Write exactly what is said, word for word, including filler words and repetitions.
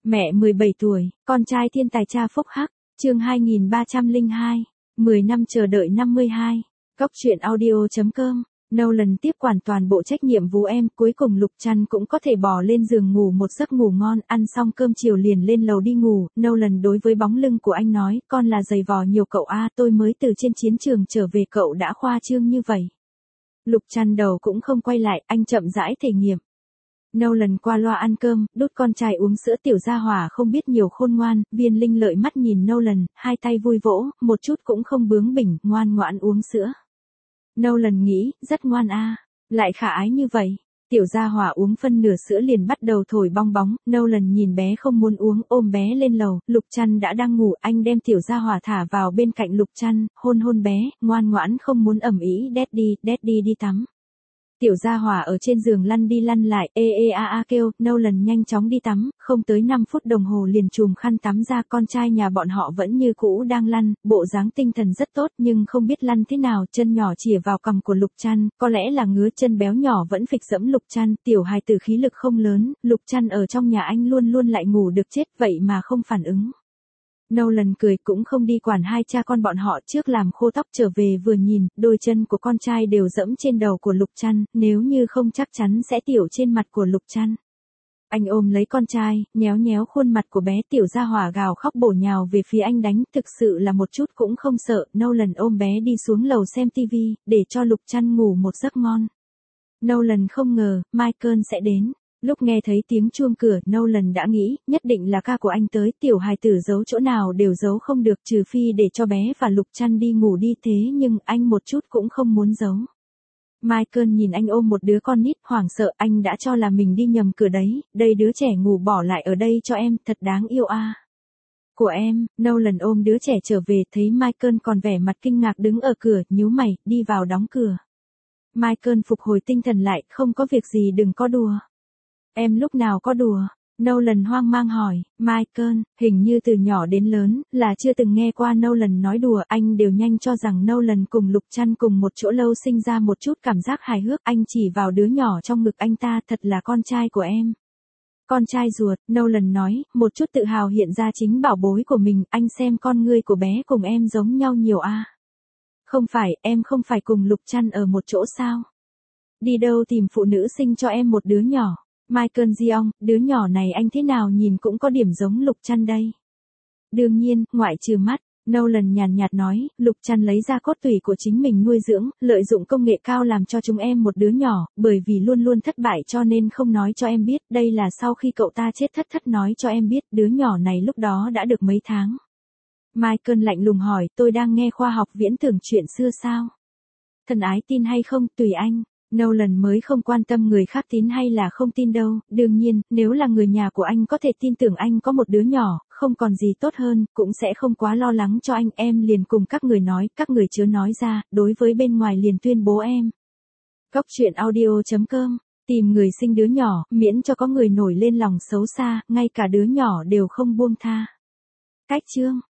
Mẹ mười bảy tuổi, con trai thiên tài cha phúc hắc, chương hai nghìn ba trăm lẻ hai, mười năm chờ đợi năm mươi hai. Góc truyện audio.com, Nolan tiếp quản toàn bộ trách nhiệm vú em, cuối cùng Lục Trăn cũng có thể bò lên giường ngủ một giấc ngủ ngon, ăn xong cơm chiều liền lên lầu đi ngủ. Nolan đối với bóng lưng của anh nói, con là giày vò nhiều cậu a, tôi mới từ trên chiến trường trở về cậu đã khoa trương như vậy. Lục Trăn đầu cũng không quay lại, anh chậm rãi thể nghiệm. Nolan qua loa ăn cơm, đút con trai uống sữa. Tiểu gia hỏa không biết nhiều khôn ngoan, Viên Linh lợi mắt nhìn Nolan, hai tay vui vỗ, một chút cũng không bướng bỉnh, ngoan ngoãn uống sữa. Nolan nghĩ, rất ngoan a, lại khả ái như vậy. Tiểu gia hỏa uống phân nửa sữa liền bắt đầu thổi bong bóng. Nolan nhìn bé không muốn uống, ôm bé lên lầu. Lục Trăn đã đang ngủ, anh đem tiểu gia hỏa thả vào bên cạnh Lục Trăn, hôn hôn bé, ngoan ngoãn không muốn ầm ĩ. Daddy, daddy đi tắm. Tiểu gia hỏa ở trên giường lăn đi lăn lại, ê ê a a kêu. Nolan nhanh chóng đi tắm, không tới năm phút đồng hồ liền chùm khăn tắm ra. Con trai nhà bọn họ vẫn như cũ đang lăn, bộ dáng tinh thần rất tốt nhưng không biết lăn thế nào. Chân nhỏ chìa vào cằm của Lục Trăn, có lẽ là ngứa chân béo nhỏ vẫn phịch dẫm Lục Trăn. Tiểu hài tử khí lực không lớn, Lục Trăn ở trong nhà anh luôn luôn lại ngủ được chết vậy mà không phản ứng. Nolan cười cũng không đi quản hai cha con bọn họ, trước làm khô tóc trở về vừa nhìn, đôi chân của con trai đều dẫm trên đầu của Lục Trăn, nếu như không chắc chắn sẽ tiểu trên mặt của Lục Trăn. Anh ôm lấy con trai, nhéo nhéo khuôn mặt của bé. Tiểu gia hỏa gào khóc bổ nhào về phía anh đánh, thực sự là một chút cũng không sợ. Nolan ôm bé đi xuống lầu xem tivi, để cho Lục Trăn ngủ một giấc ngon. Nolan không ngờ, Michael sẽ đến. Lúc nghe thấy tiếng chuông cửa, Nolan đã nghĩ, nhất định là ca của anh tới. Tiểu hài tử giấu chỗ nào đều giấu không được, trừ phi để cho bé và Lục Trăn đi ngủ đi, thế nhưng anh một chút cũng không muốn giấu. Michael nhìn anh ôm một đứa con nít, hoảng sợ, anh đã cho là mình đi nhầm cửa đấy, đây đứa trẻ ngủ bỏ lại ở đây cho em, thật đáng yêu a. À. Của em. Nolan ôm đứa trẻ trở về, thấy Michael còn vẻ mặt kinh ngạc đứng ở cửa, nhíu mày, đi vào đóng cửa. Michael phục hồi tinh thần lại, không có việc gì đừng có đùa. Em lúc nào có đùa? Nolan hoang mang hỏi. Michael, hình như từ nhỏ đến lớn, là chưa từng nghe qua Nolan nói đùa. Anh đều nhanh cho rằng Nolan cùng Lục Trăn cùng một chỗ lâu sinh ra một chút cảm giác hài hước. Anh chỉ vào đứa nhỏ trong ngực anh ta, thật là con trai của em. Con trai ruột, Nolan nói, một chút tự hào hiện ra chính bảo bối của mình. Anh xem con ngươi của bé cùng em giống nhau nhiều a. À. Không phải, em không phải cùng Lục Trăn ở một chỗ sao? Đi đâu tìm phụ nữ sinh cho em một đứa nhỏ? Michael Jeong, đứa nhỏ này anh thế nào nhìn cũng có điểm giống Lục Trăn đây. Đương nhiên, ngoại trừ mắt, Nolan nhàn nhạt nói, Lục Trăn lấy ra cốt tủy của chính mình nuôi dưỡng, lợi dụng công nghệ cao làm cho chúng em một đứa nhỏ, bởi vì luôn luôn thất bại cho nên không nói cho em biết, đây là sau khi cậu ta chết thất thất nói cho em biết, đứa nhỏ này lúc đó đã được mấy tháng. Michael lạnh lùng hỏi, tôi đang nghe khoa học viễn tưởng chuyện xưa sao? Thân ái tin hay không, tùy anh. Nolan mới không quan tâm người khác tin hay là không tin đâu, đương nhiên, nếu là người nhà của anh có thể tin tưởng anh có một đứa nhỏ, không còn gì tốt hơn, cũng sẽ không quá lo lắng cho anh. Em liền cùng các người nói, các người chớ nói ra, đối với bên ngoài liền tuyên bố em. Góc truyện audio.com, tìm người sinh đứa nhỏ, miễn cho có người nổi lên lòng xấu xa, ngay cả đứa nhỏ đều không buông tha. Cách chương.